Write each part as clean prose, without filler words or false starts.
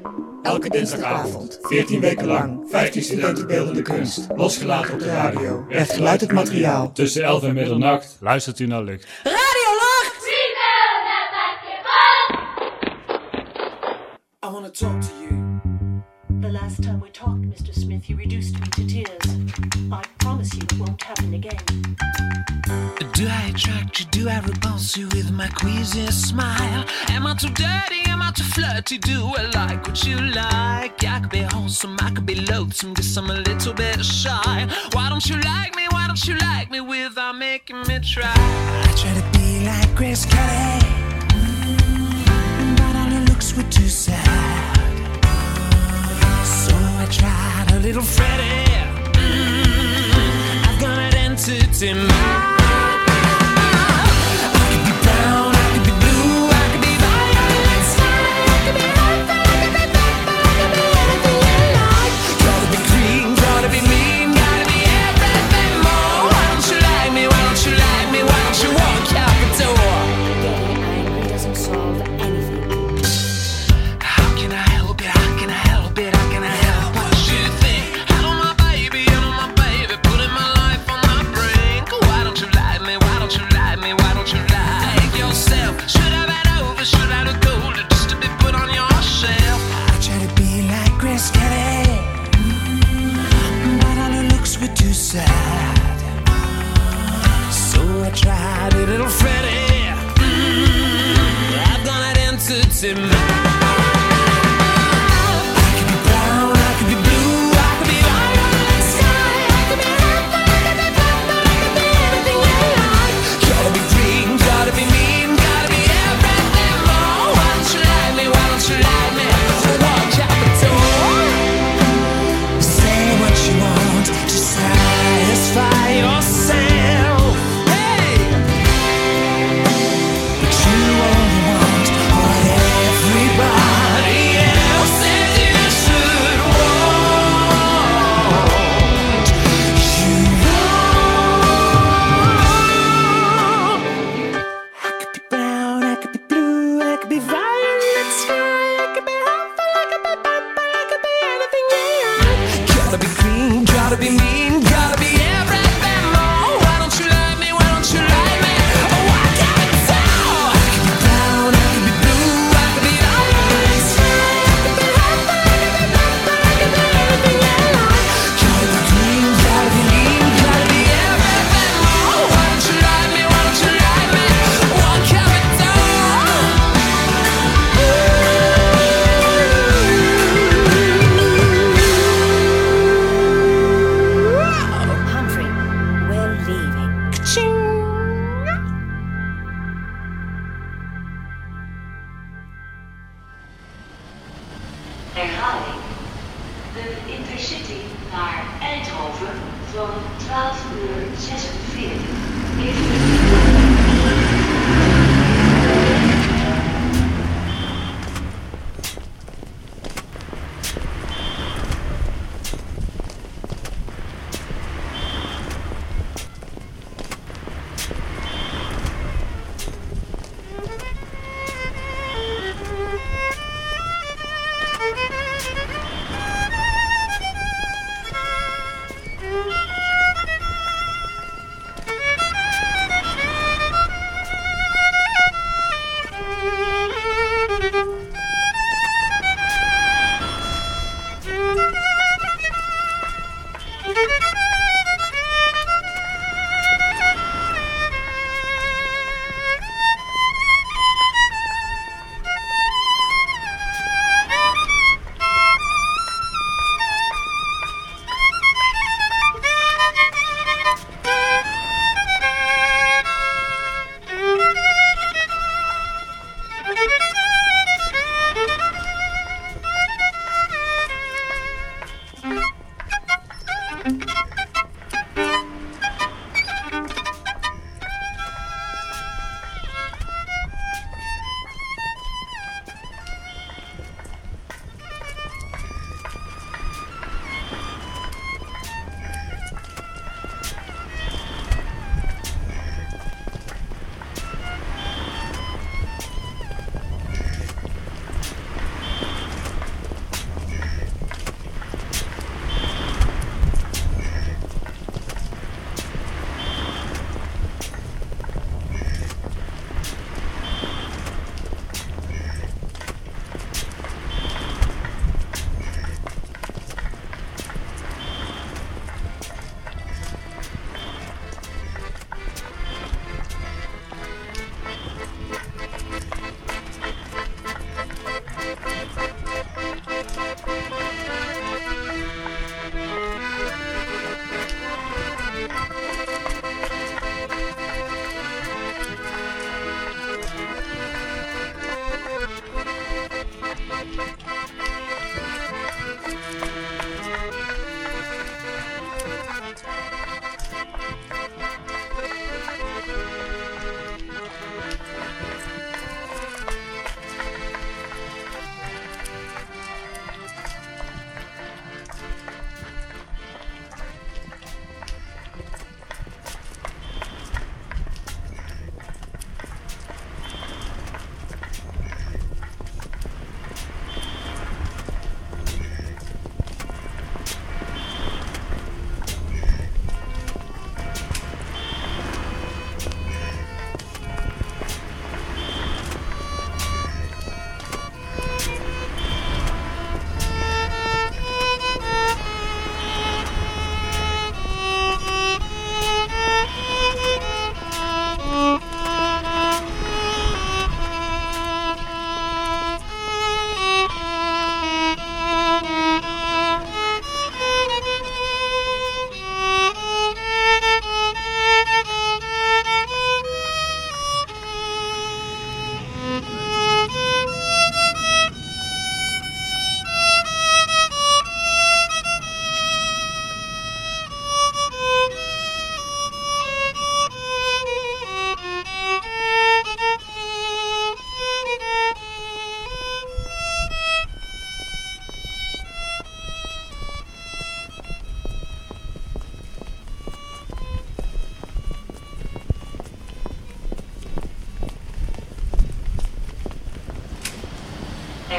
Elke dinsdagavond, 14 weken lang, 15 studenten beeldende kunst. Losgelaten op de radio. Echt geluid materiaal. Tussen 11 en middernacht luistert u naar Lucht. Radio Lucht! I want to talk to you. The last time we talked, Mr. Smith, you reduced me to tears. I promise you it won't happen again. Do I attract you? Do I repulse you with my queasy smile? Am I too dirty? Am I too flirty? Do I like what you like? I could be wholesome, I could be loathsome, guess I'm a little bit shy. Why don't you like me? Why don't you like me without making me try? I try to be like Grace Kelly, but all her looks were too sad. So I tried a little Freddie. I've got an entity mind. Tried a little Freddie. I've got an entity mind.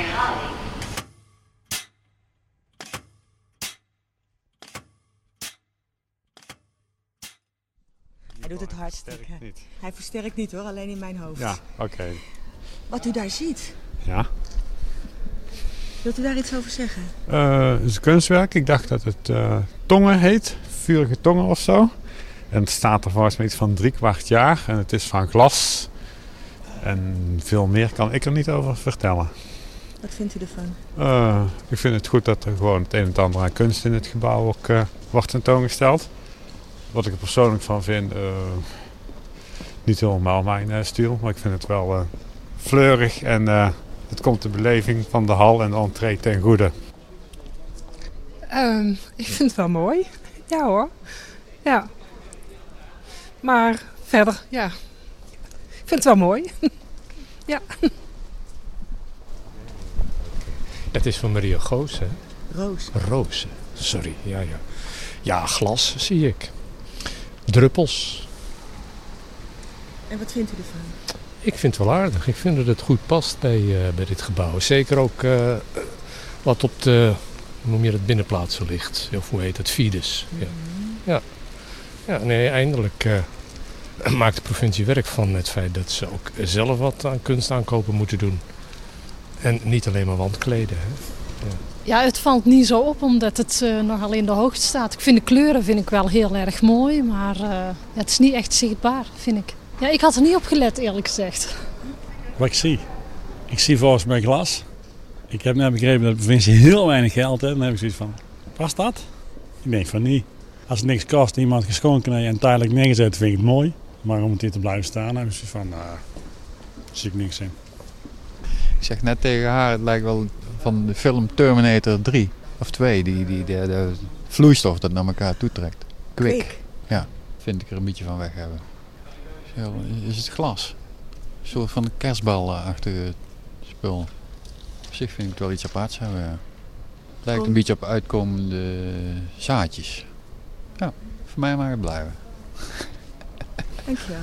high. Hij doet het hartstikke. Niet. Hij versterkt niet hoor, alleen in mijn hoofd. Ja, oké. Wat u daar ziet, Ja. wilt u daar iets over zeggen? Het is een kunstwerk. Ik dacht dat het tongen heet. Vurige tongen of zo. En het staat er volgens mij iets van 3/4 jaar. En het is van glas. En veel meer kan ik er niet over vertellen. Wat vindt u ervan? Ik vind het goed dat er gewoon het een en het ander aan kunst in het gebouw ook wordt tentoongesteld. Wat ik er persoonlijk van vind, niet helemaal mijn stil. Maar ik vind het wel fleurig en het komt de beleving van de hal en de entree ten goede. Ik vind het wel mooi. Ja hoor. Ja. Maar verder, ja. Ik vind het wel mooi. Ja. Het is van Maria Goos, hè? Roos. Roos, sorry. Ja. Ja, glas zie ik. Druppels. En wat vindt u ervan? Ik vind het wel aardig. Ik vind dat het goed past bij dit gebouw. Zeker ook wat op de, hoe noem je dat, binnenplaatsen ligt. Of hoe heet het, Fides. Ja, nee, eindelijk maakt de provincie werk van het feit dat ze ook zelf wat aan kunstaankopen moeten doen. En niet alleen maar wandkleden. Hè. Ja, het valt niet zo op omdat het nogal in de hoogte staat. Ik vind de kleuren wel heel erg mooi, maar het is niet echt zichtbaar, vind ik. Ja, ik had er niet op gelet, eerlijk gezegd. Wat ik zie? Ik zie volgens mij glas. Ik heb net begrepen dat de provincie heel weinig geld heeft. Dan heb ik zoiets van, past dat? Ik denk van niet. Als het niks kost, iemand geschonken heeft en tijdelijk neergezet, vind ik het mooi. Maar om het hier te blijven staan, heb ik zoiets van, zie ik niks in. Ik zeg net tegen haar, het lijkt wel van de film Terminator 3 of 2, de vloeistof dat naar elkaar toetrekt. Kwik. Ja, vind ik er een beetje van weg hebben. Is het glas? Een soort van kerstbalachtige spul. Op zich vind ik het wel iets aparts hebben, ja. Het lijkt een beetje op uitkomende zaadjes. Ja, voor mij mag het blijven. Dankjewel.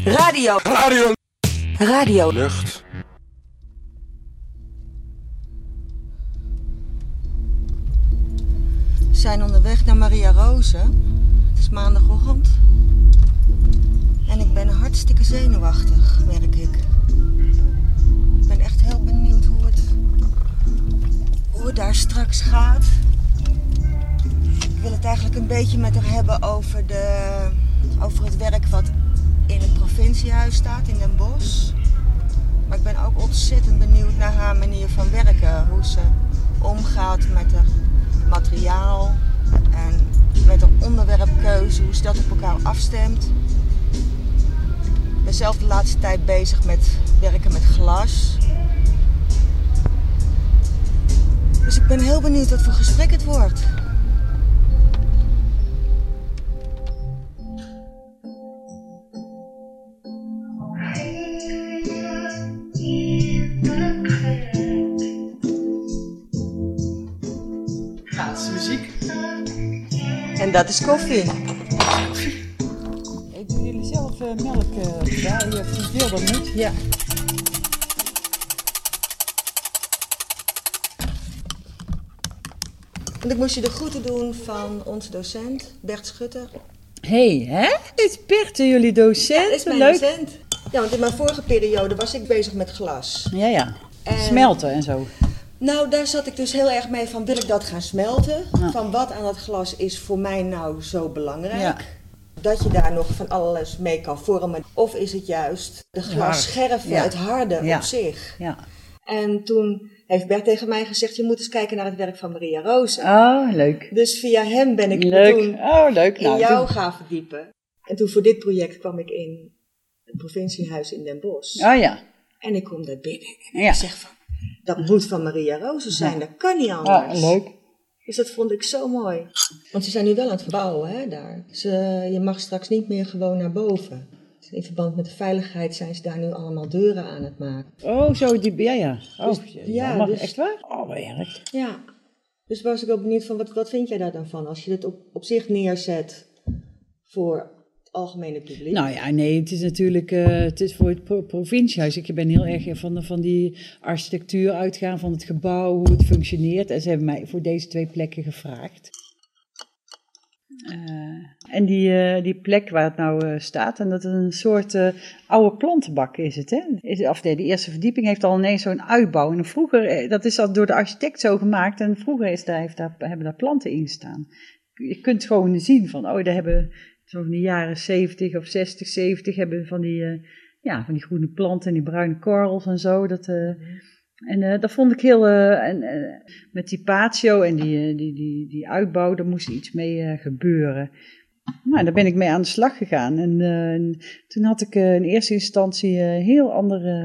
Radio. Radio. Radio. Lucht. We zijn onderweg naar Maria Rose. Het is maandagochtend. En ik ben hartstikke zenuwachtig, merk ik. Ik ben echt heel benieuwd hoe het daar straks gaat. Ik wil het eigenlijk een beetje met haar hebben over het werk wat in het provinciehuis staat in Den Bosch. Maar ik ben ook ontzettend benieuwd naar haar manier van werken. Hoe ze omgaat met het materiaal en met de onderwerpkeuze, hoe ze dat op elkaar afstemt. Ik ben zelf de laatste tijd bezig met werken met glas. Dus ik ben heel benieuwd wat voor gesprek het wordt. Gratis muziek. En dat is koffie. Ik doe jullie zelf melk bij, of je wil dat niet? Ja. Want ik moest je de groeten doen van onze docent, Bert Schutter. Hè? Is Bert jullie docent? Ja, dat is mijn leuk. docent. Ja, want in mijn vorige periode was ik bezig met glas. Ja. Smelten en zo. Nou, daar zat ik dus heel erg mee van, wil ik dat gaan smelten? Ja. Van wat aan dat glas is voor mij nou zo belangrijk? Ja. Dat je daar nog van alles mee kan vormen. Of is het juist de glasscherven, het harde op zich? Ja. En toen heeft Bert tegen mij gezegd, je moet eens kijken naar het werk van Maria Rose. Oh, leuk. Dus via hem ben ik toen in jou gaan verdiepen. En toen voor dit project kwam ik in het provinciehuis in Den Bosch. Oh ja. En ik kom daar binnen en ik zeg van, dat moet van Maria Rose zijn, dat kan niet anders. Ah, leuk. Dus dat vond ik zo mooi. Want ze zijn nu wel aan het verbouwen, hè, daar. Je mag straks niet meer gewoon naar boven. In verband met de veiligheid zijn ze daar nu allemaal deuren aan het maken. Oh, zo, ja. Oh, dus, dus, echt waar? Oh, wat erg. Ja. Dus was ik ook benieuwd van, wat vind jij daar dan van? Als je dit op zich neerzet voor het algemene publiek. Nou ja, nee, het is natuurlijk het is voor het provinciehuis. Ik ben heel erg van die architectuur uitgaan, van het gebouw, hoe het functioneert. En ze hebben mij voor deze 2 plekken gevraagd. En die plek waar het nou staat, en dat is een soort oude plantenbak is het, hè? De eerste verdieping heeft al ineens zo'n uitbouw. En vroeger, dat is al door de architect zo gemaakt, en vroeger hebben daar planten in gestaan. Je kunt gewoon zien van, daar hebben zo van de jaren 70 of 60, 70 hebben van die groene planten en die bruine korrels en zo. Dat vond ik heel, met die patio en die uitbouw, daar moest iets mee gebeuren. Nou, daar ben ik mee aan de slag gegaan. En toen had ik in eerste instantie heel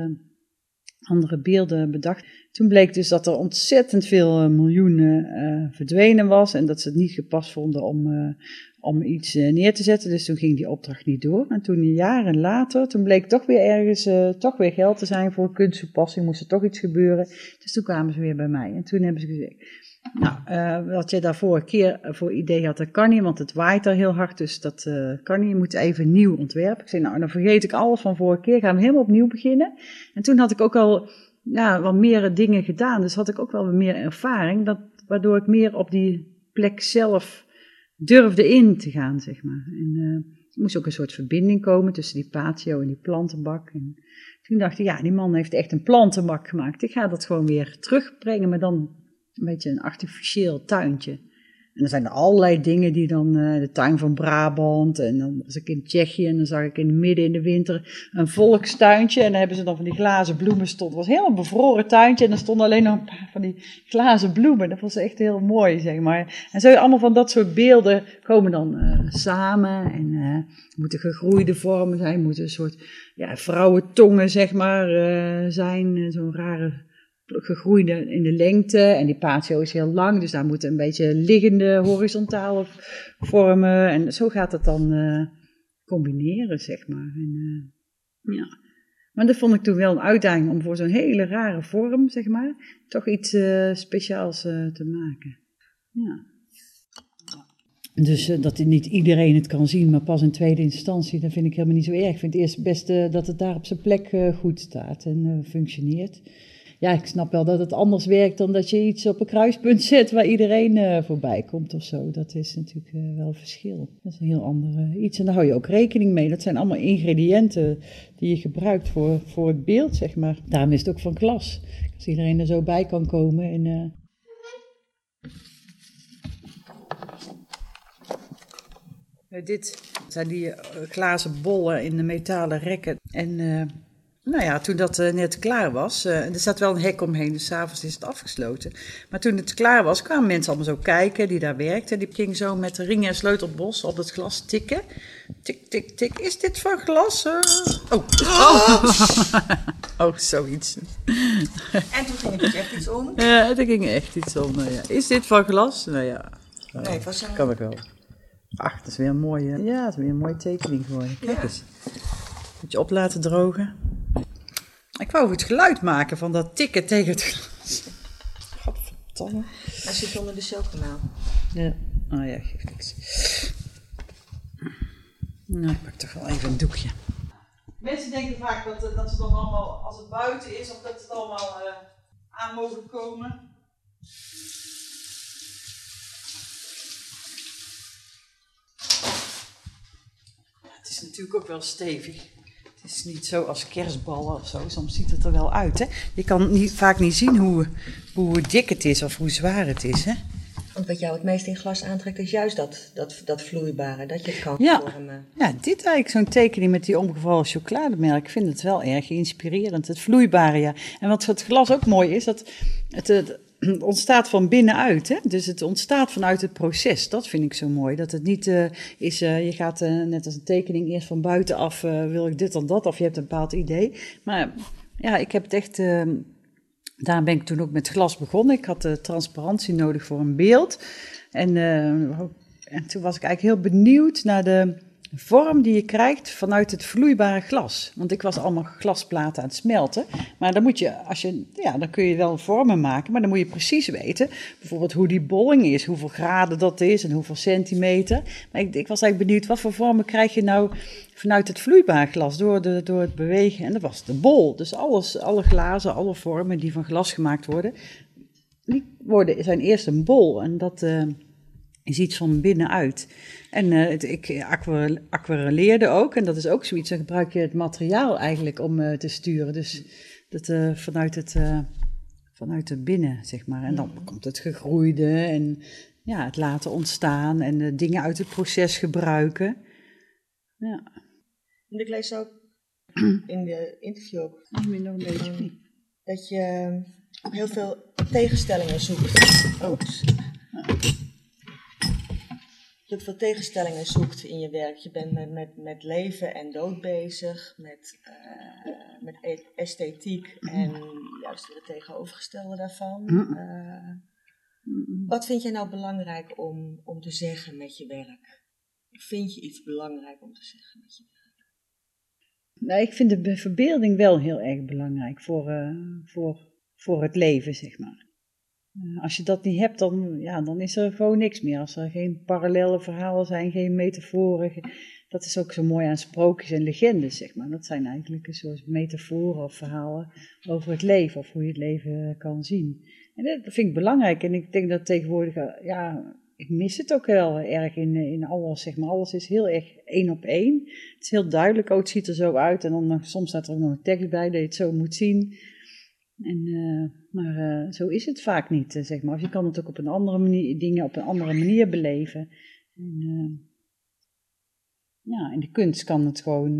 andere beelden bedacht. Toen bleek dus dat er ontzettend veel miljoenen verdwenen was en dat ze het niet gepast vonden om iets neer te zetten. Dus toen ging die opdracht niet door. En toen jaren later, toen bleek toch weer ergens toch weer geld te zijn voor kunsttoepassing, moest er toch iets gebeuren. Dus toen kwamen ze weer bij mij. En toen hebben ze gezegd, wat je daar vorige keer voor idee had, dat kan niet, want het waait er heel hard, dus dat kan niet. Je moet even nieuw ontwerpen. Ik zei, dan vergeet ik alles van vorige keer, gaan we helemaal opnieuw beginnen. En toen had ik ook al wat meer dingen gedaan, dus had ik ook wel meer ervaring, waardoor ik meer op die plek zelf durfde in te gaan, zeg maar. En er moest ook een soort verbinding komen tussen die patio en die plantenbak. En toen dacht ik, die man heeft echt een plantenbak gemaakt. Ik ga dat gewoon weer terugbrengen, maar dan een beetje een artificieel tuintje. En dan zijn er allerlei dingen die dan, de tuin van Brabant, en dan was ik in Tsjechië en dan zag ik in midden in de winter een volkstuintje. En dan hebben ze dan van die glazen bloemen het was helemaal een bevroren tuintje en er stonden alleen nog een paar van die glazen bloemen. Dat was echt heel mooi, zeg maar. En zo allemaal van dat soort beelden komen dan samen en moeten gegroeide vormen zijn, moeten een soort vrouwentongen, zeg maar, zijn, zo'n rare gegroeide in de lengte en die patio is heel lang, dus daar moeten een beetje liggende horizontale vormen en zo gaat het dan combineren, zeg maar. En, maar dat vond ik toen wel een uitdaging om voor zo'n hele rare vorm, zeg maar, toch iets speciaals te maken. Ja. Dus dat niet iedereen het kan zien, maar pas in tweede instantie, dat vind ik helemaal niet zo erg. Ik vind het eerst best dat het daar op zijn plek goed staat en functioneert. Ja, ik snap wel dat het anders werkt dan dat je iets op een kruispunt zet waar iedereen voorbij komt of zo. Dat is natuurlijk wel een verschil. Dat is een heel ander iets en daar hou je ook rekening mee. Dat zijn allemaal ingrediënten die je gebruikt voor het beeld, zeg maar. Daarom is het ook van glas. Als iedereen er zo bij kan komen en... Dit zijn die glazen bollen in de metalen rekken. En toen dat net klaar was, er zat wel een hek omheen, dus 's avonds is het afgesloten. Maar toen het klaar was, kwamen mensen allemaal zo kijken die daar werkten. Die gingen zo met de ringen en sleutelbos op het glas tikken. Tik, tik, tik. Is dit van glas? Oh, zoiets. En toen ging er echt iets om? Ja, er ging echt iets om. Nou ja. Is dit van glas? Nou ja, Nee, het was kan ik wel. Ach, dat is weer een mooie, dat is weer een mooie tekening geworden. Kijk eens. Moet je op laten drogen. Ik wou het geluid maken van dat tikken tegen het glas. Godverdomme. Hij zit onder de celkanaal. Ja, geeft niks. Nou, ik pak toch wel even een doekje. Mensen denken vaak dat ze dan allemaal, als het buiten is, of dat ze allemaal aan mogen komen. Het is natuurlijk ook wel stevig. Het is niet zo als kerstballen of zo. Soms ziet het er wel uit, hè. Je kan vaak niet zien hoe dik het is of hoe zwaar het is, hè. Want wat jou het meest in glas aantrekt is juist dat vloeibare, dat je het kan vormen. Ja, dit eigenlijk zo'n tekening met die omgevallen chocolademelk. Ik vind het wel erg inspirerend. Het vloeibare, ja. En wat het glas ook mooi is, dat het ontstaat van binnenuit. Hè? Dus het ontstaat vanuit het proces. Dat vind ik zo mooi. Dat het niet is, je gaat net als een tekening eerst van buitenaf, wil ik dit of dat, of je hebt een bepaald idee. Maar ja, ik heb het echt... Daar ben ik toen ook met glas begonnen. Ik had transparantie nodig voor een beeld. En toen was ik eigenlijk heel benieuwd naar de vorm die je krijgt vanuit het vloeibare glas. Want ik was allemaal glasplaten aan het smelten. Maar dan moet je, dan kun je wel vormen maken, maar dan moet je precies weten, bijvoorbeeld hoe die bolling is, hoeveel graden dat is en hoeveel centimeter. Maar ik was eigenlijk benieuwd, wat voor vormen krijg je nou vanuit het vloeibare glas door het bewegen? En dat was de bol. Dus alle glazen, alle vormen die van glas gemaakt worden, zijn eerst een bol. En dat is iets van binnenuit. En ik aquarelleerde ook. En dat is ook zoiets. Dan gebruik je het materiaal eigenlijk om te sturen. Dus dat vanuit de binnen, zeg maar. En dan komt het gegroeide en het laten ontstaan. En dingen uit het proces gebruiken. Ja. En ik lees ook in de interview ook nog een beetje. Dat je ook heel veel tegenstellingen zoekt. Je ook veel tegenstellingen zoekt in je werk. Je bent met leven en dood bezig, met esthetiek en juist weer het tegenovergestelde daarvan. Wat vind jij nou belangrijk om te zeggen met je werk? Vind je iets belangrijk om te zeggen met je werk? Nou, ik vind de verbeelding wel heel erg belangrijk voor het leven, zeg maar. Als je dat niet hebt, dan is er gewoon niks meer. Als er geen parallele verhalen zijn, geen metaforen. Dat is ook zo mooi aan sprookjes en legendes, zeg maar. Dat zijn eigenlijk een soort metaforen of verhalen over het leven, of hoe je het leven kan zien. En dat vind ik belangrijk. En ik denk dat tegenwoordig, ik mis het ook wel erg in alles, zeg maar. Alles is heel erg 1 op 1. Het is heel duidelijk, het ziet er zo uit. En dan soms staat er ook nog een tekst bij dat je het zo moet zien. Maar zo is het vaak niet, zeg maar. Of je kan het ook op een andere manier, dingen op een andere manier beleven. En in de kunst kan het gewoon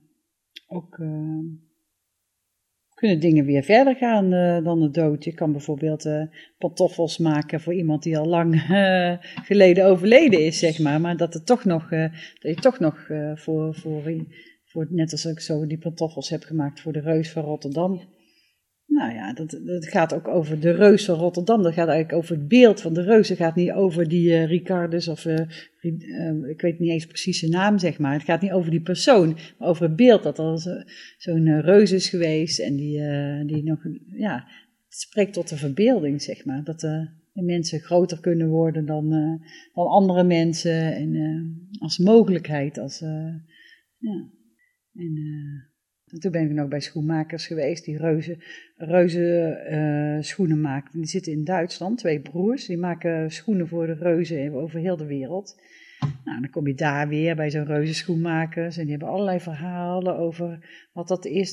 kunnen dingen weer verder gaan dan de dood. Je kan bijvoorbeeld pantoffels maken voor iemand die al lang geleden overleden is, zeg maar. Maar dat je toch nog voor net als ik zo die pantoffels heb gemaakt voor de Reus van Rotterdam. Nou ja, dat gaat ook over de Reus van Rotterdam. Dat gaat eigenlijk over het beeld van de Reus. Het gaat niet over die Ricardus of ik weet niet eens precies zijn naam, zeg maar. Het gaat niet over die persoon, maar over het beeld dat er zo'n Reus is geweest. En die nog, het spreekt tot de verbeelding, zeg maar. En mensen groter kunnen worden dan andere mensen. En als mogelijkheid. Ja. En toen ben ik nog bij schoenmakers geweest. Die reuzen schoenen maken. Die zitten in Duitsland. 2 broers. Die maken schoenen voor de reuzen over heel de wereld. Nou, dan kom je daar weer bij zo'n reuzenschoenmakers. En die hebben allerlei verhalen over wat dat is.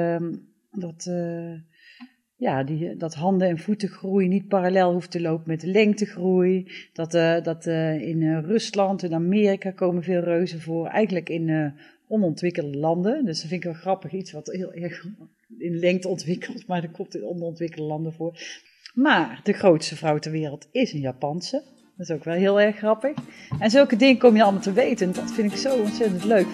Dat handen- en voetengroei niet parallel hoeft te lopen met de lengtegroei. Dat in Rusland en Amerika komen veel reuzen voor. Eigenlijk in onontwikkelde landen. Dus dat vind ik wel grappig. Iets wat heel erg in lengte ontwikkeld. Maar dat komt in onontwikkelde landen voor. Maar de grootste vrouw ter wereld is een Japanse. Dat is ook wel heel erg grappig. En zulke dingen kom je allemaal te weten. En dat vind ik zo ontzettend leuk.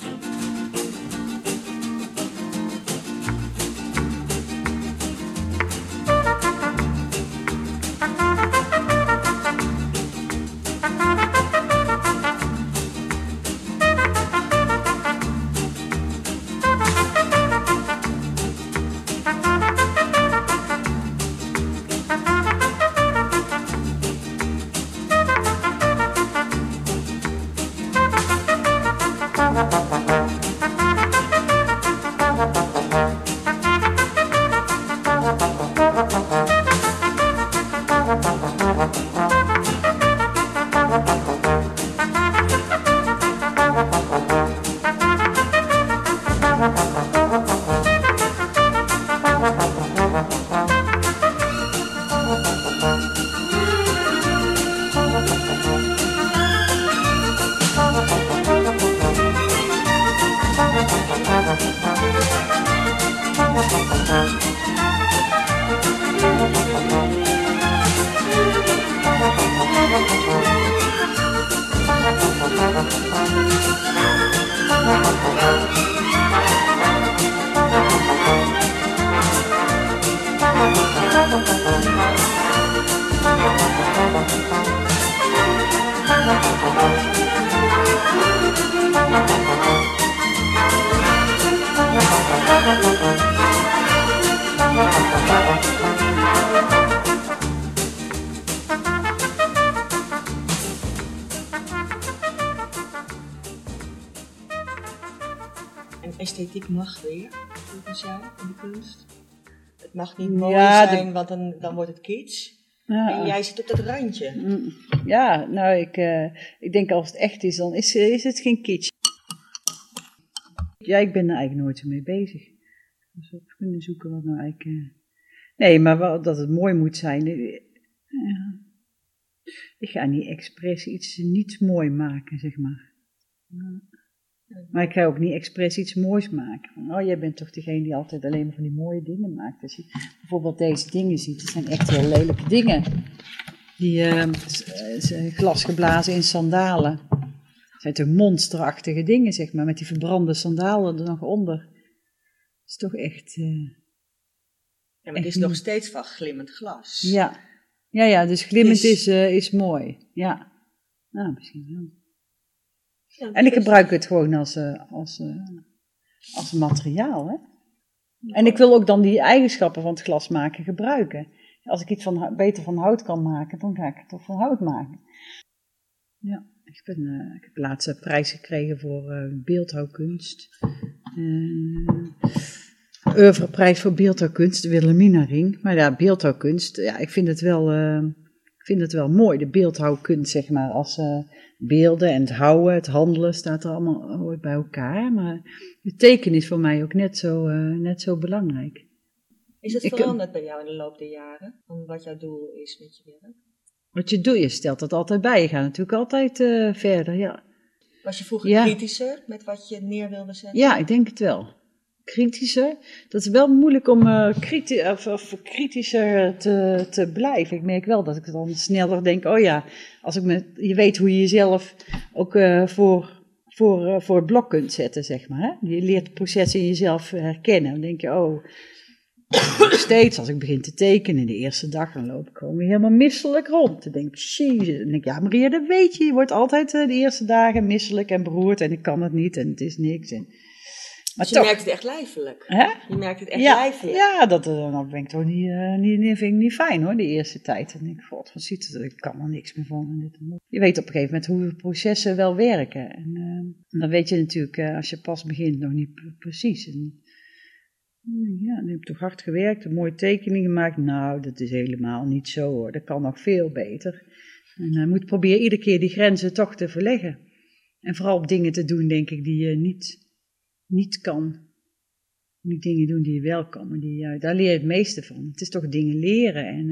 En esthetiek mag weer, volgens jou, in de kunst? Het mag niet mooi zijn, want dan wordt het kitsch. Ja. En jij zit op dat randje. Ja, nou, ik denk als het echt is, dan is het geen kitsch. Ja, ik ben er eigenlijk nooit zo mee bezig. Dus op kunnen zoeken wat nou eigenlijk... Nee, maar dat het mooi moet zijn. Ik ga niet expres iets niet mooi maken, zeg maar. Maar ik ga ook niet expres iets moois maken. Oh, jij bent toch degene die altijd alleen maar van die mooie dingen maakt. Als je bijvoorbeeld deze dingen ziet, dat zijn echt heel lelijke dingen. Die glas geblazen in sandalen. Dat zijn toch monsterachtige dingen, zeg maar, met die verbrande sandalen er nog onder. Dat is toch echt... Ja, maar het is nog steeds van glimmend glas. Ja, dus glimmend is mooi. Ja, nou, misschien wel. Ja, en ik gebruik het gewoon als materiaal, hè. En ik wil ook dan die eigenschappen van het glas maken gebruiken. Als ik iets beter van hout kan maken, dan ga ik het toch van hout maken. Ja, ik heb laatst een prijs gekregen voor beeldhouwkunst. Oeuvreprijs voor beeldhouwkunst, de Wilhelminaring. Maar ja, beeldhouwkunst, ja, ik vind het wel mooi. De beeldhouwkunst, zeg maar, als beelden en het houden, het handelen, staat er allemaal bij elkaar. Maar het tekenen is voor mij ook net zo belangrijk. Is het veranderd bij jou in de loop der jaren? Van wat jouw doel is met je werk? Wat je doet, je stelt dat altijd bij. Je gaat natuurlijk altijd verder, ja. Was je vroeger kritischer met wat je neer wilde zetten? Ja, ik denk het wel. Kritischer. Dat is wel moeilijk om kritischer te blijven. Ik merk wel dat ik dan sneller denk, oh ja, als je weet hoe je jezelf ook voor het blok kunt zetten, zeg maar. Hè? Je leert het proces in jezelf herkennen. Dan denk je, oh, steeds als ik begin te tekenen, de eerste dag, dan loop ik gewoon weer helemaal misselijk rond. Dan denk ik, jezus. Dan denk ik, ja Maria, dat weet je. Je wordt altijd de eerste dagen misselijk en beroerd en ik kan het niet en het is niks. En Maar toch, je merkt het echt lijfelijk. Hè? Je merkt het echt Ja, lijfelijk. ja, dat ben ik toch vind ik niet fijn hoor, de eerste tijd. En ik god, wat ziet het, ik kan er niks meer van. En dit en dat. Je weet op een gegeven moment hoe processen wel werken. En dan weet je natuurlijk, als je pas begint, nog niet precies. En, ja, nu heb ik toch hard gewerkt, een mooie tekening gemaakt. Nou, dat is helemaal niet zo hoor, dat kan nog veel beter. En je moet proberen iedere keer die grenzen toch te verleggen. En vooral op dingen te doen, denk ik, die je niet kan. Niet dingen doen die je wel kan, maar daar leer je het meeste van. Het is toch dingen leren en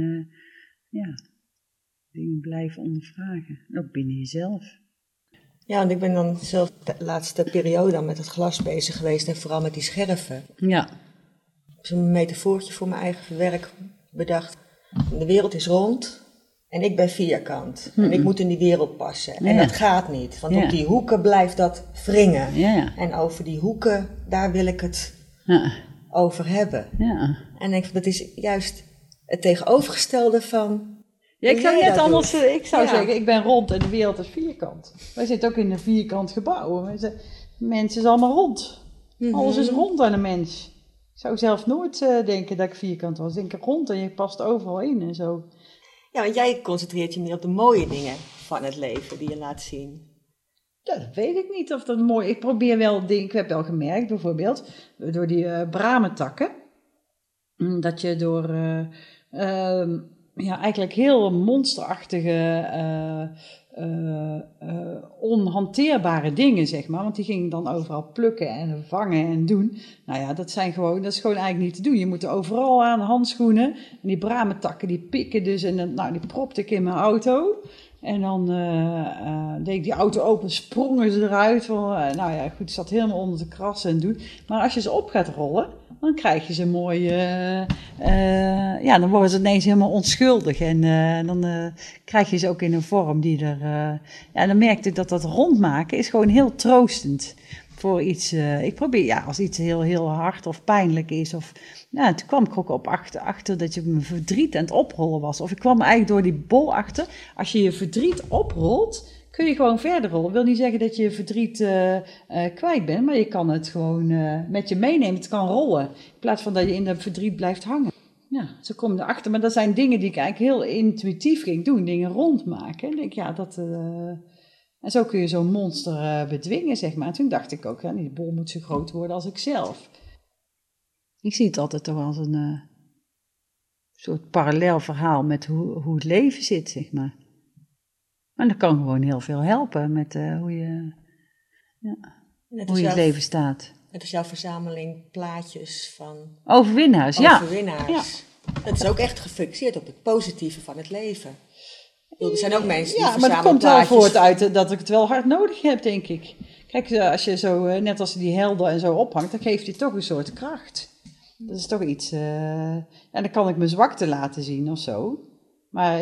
dingen blijven ondervragen. Ook binnen jezelf. Ja, want ik ben dan zelf de laatste periode dan met het glas bezig geweest en vooral met die scherven. Ja. Ik heb zo'n metafoortje voor mijn eigen werk bedacht. De wereld is rond en ik ben vierkant. En ik moet in die wereld passen. En dat gaat niet, want op die hoeken blijft dat wringen. Ja. En over die hoeken, daar wil ik het over hebben. Ja. En ik denk, dat is juist het tegenovergestelde van... Ja, ik zou net anders, ik zou Ja. zeggen, ik ben rond en de wereld is vierkant. Wij zitten ook in een vierkant gebouw. Mensen is allemaal rond. Alles is rond aan een mens. Ik zou zelf nooit denken dat ik vierkant was. Ik denk rond en je past overal in en zo. Ja, want jij concentreert je meer op de mooie dingen van het leven die je laat zien. Ja, dat weet ik niet of dat mooi is. Ik probeer wel dingen, ik heb wel gemerkt bijvoorbeeld, door die bramentakken, dat je door eigenlijk heel monsterachtige, onhanteerbare dingen, zeg maar, want die gingen dan overal plukken en vangen en doen. Nou ja, dat is gewoon eigenlijk niet te doen. Je moet er overal aan, handschoenen, en die bramentakken die pikken dus, en die propte ik in mijn auto. En dan deed ik die auto open, sprongen ze eruit. Het zat helemaal onder te krassen en doen. Maar als je ze op gaat rollen, dan krijg je ze mooi... dan worden ze ineens helemaal onschuldig. En dan krijg je ze ook in een vorm die er... dan merkte ik dat rondmaken is gewoon heel troostend voor iets. Ik probeer, als iets heel, heel hard of pijnlijk is. Toen kwam ik ook op achter dat je mijn verdriet aan het oprollen was. Of ik kwam eigenlijk door die bol achter. Als je je verdriet oprolt, kun je gewoon verder rollen. Dat wil niet zeggen dat je je verdriet kwijt bent, maar je kan het gewoon met je meenemen. Het kan rollen, in plaats van dat je in dat verdriet blijft hangen. Ja, zo kom je erachter. Maar dat zijn dingen die ik eigenlijk heel intuïtief ging doen. Dingen rondmaken. En ik denk, en zo kun je zo'n monster bedwingen, zeg maar. En toen dacht ik ook, die bol moet zo groot worden als ik zelf. Ik zie het altijd toch als een soort parallel verhaal met hoe het leven zit, zeg maar. En dat kan gewoon heel veel helpen met hoe je in het leven staat. Net als jouw verzameling plaatjes van... Overwinnaars, Overwinnaars. Dat is ook echt gefixeerd op het positieve van het leven. Er zijn ook mensen die verzamelen plaatjes. Maar het komt wel voort uit dat ik het wel hard nodig heb, denk ik. Kijk, als je zo, net als die helden en zo ophangt, dan geeft je toch een soort kracht. Dat is toch iets... en dan kan ik mijn zwakte laten zien of zo. Maar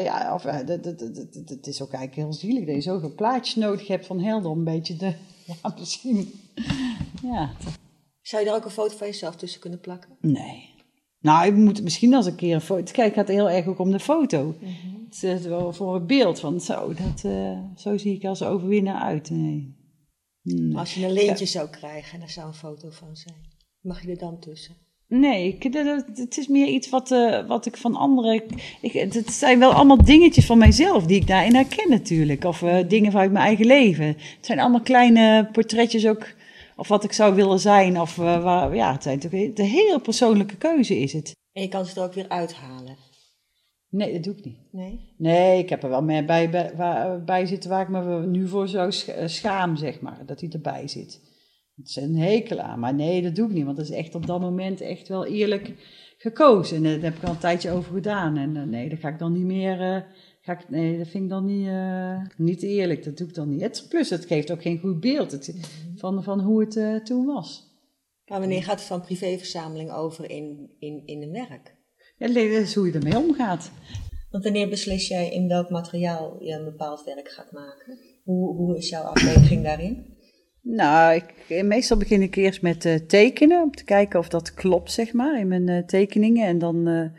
het is ook eigenlijk heel zielig dat je zoveel plaatjes nodig hebt van helden om een beetje te... Ja, misschien... Ja. Zou je er ook een foto van jezelf tussen kunnen plakken? Nee. Nou, ik moet misschien als een keer een foto... Kijk, het gaat heel erg ook om de foto. Het is wel voor het beeld van zo zie ik als overwinnaar uit. Nee. Als je een lintje zou krijgen en er zou een foto van zijn, mag je er dan tussen? Nee, het is meer iets wat ik van anderen... Het zijn wel allemaal dingetjes van mijzelf die ik daarin herken natuurlijk. Of dingen vanuit mijn eigen leven. Het zijn allemaal kleine portretjes ook... Of wat ik zou willen zijn. Of het zijn toch de hele persoonlijke keuze is het. En je kan ze er ook weer uithalen? Nee, dat doe ik niet. Nee? Nee, ik heb er wel meer bij zitten waar ik me nu voor zou schaam, zeg maar. Dat hij erbij zit. Het is een hekel aan. Maar nee, dat doe ik niet. Want dat is echt op dat moment echt wel eerlijk gekozen. En daar heb ik al een tijdje over gedaan. En nee, dat ga ik dan niet meer... Nee, dat vind ik dan niet eerlijk. Dat doe ik dan niet. Plus, het geeft ook geen goed beeld van hoe het toen was. Maar wanneer gaat het van privéverzameling over in een werk? Ja, dat is hoe je ermee omgaat. Want wanneer beslis jij in welk materiaal je een bepaald werk gaat maken? Hoe is jouw afweging daarin? Nou, meestal begin ik eerst met tekenen. Om te kijken of dat klopt, zeg maar, in mijn tekeningen. En dan...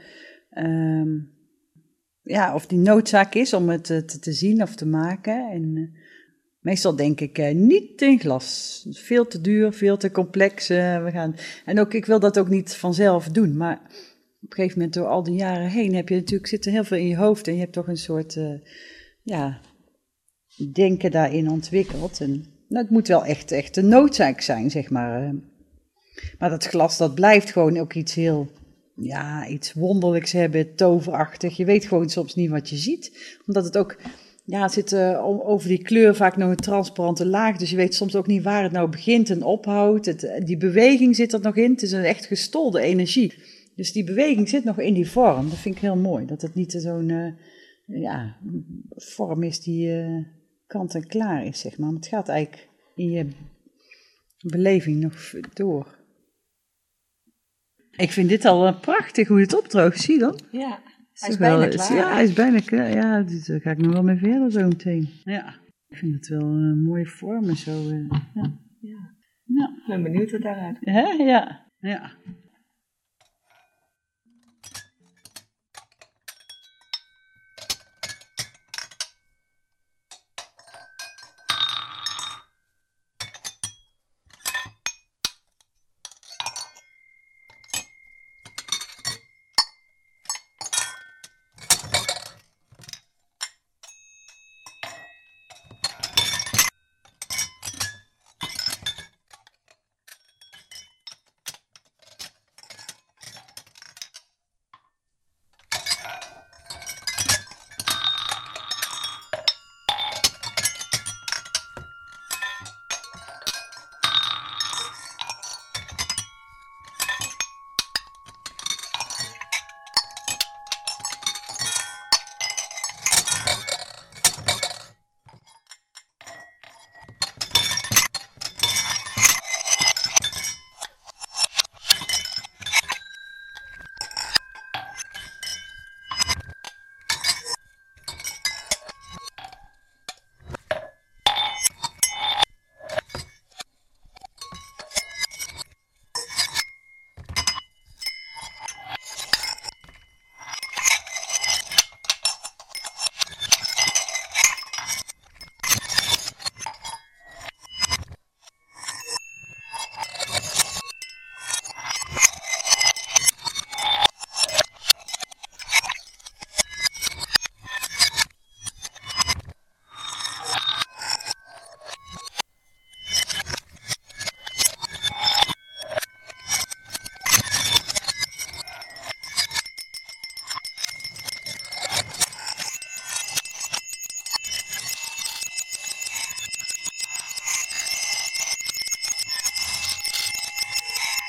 of die noodzaak is om het te zien of te maken. Meestal denk ik niet in glas. Veel te duur, veel te complex. En ook, ik wil dat ook niet vanzelf doen. Maar op een gegeven moment door al die jaren heen zit er heel veel in je hoofd. En je hebt toch een soort denken daarin ontwikkeld. En het moet wel echt een noodzaak zijn, zeg maar. Maar dat glas, dat blijft gewoon ook iets heel... Ja, iets wonderlijks hebben, toverachtig. Je weet gewoon soms niet wat je ziet. Omdat het ook... Ja, het zit over die kleur vaak nog een transparante laag. Dus je weet soms ook niet waar het nou begint en ophoudt. Die beweging zit er nog in. Het is een echt gestolde energie. Dus die beweging zit nog in die vorm. Dat vind ik heel mooi. Dat het niet zo'n vorm is die kant en klaar is, zeg maar. Maar het gaat eigenlijk in je beleving nog door. Ik vind dit al prachtig hoe het opdroogt. Zie je dan? Ja. Hij is bijna klaar. Ja, hij is bijna klaar. Ja, daar ga ik nog wel mee verder zo meteen. Ja, ik vind het wel een mooie vorm en zo. Ja. Ik ben benieuwd wat daaruit komt. Ja.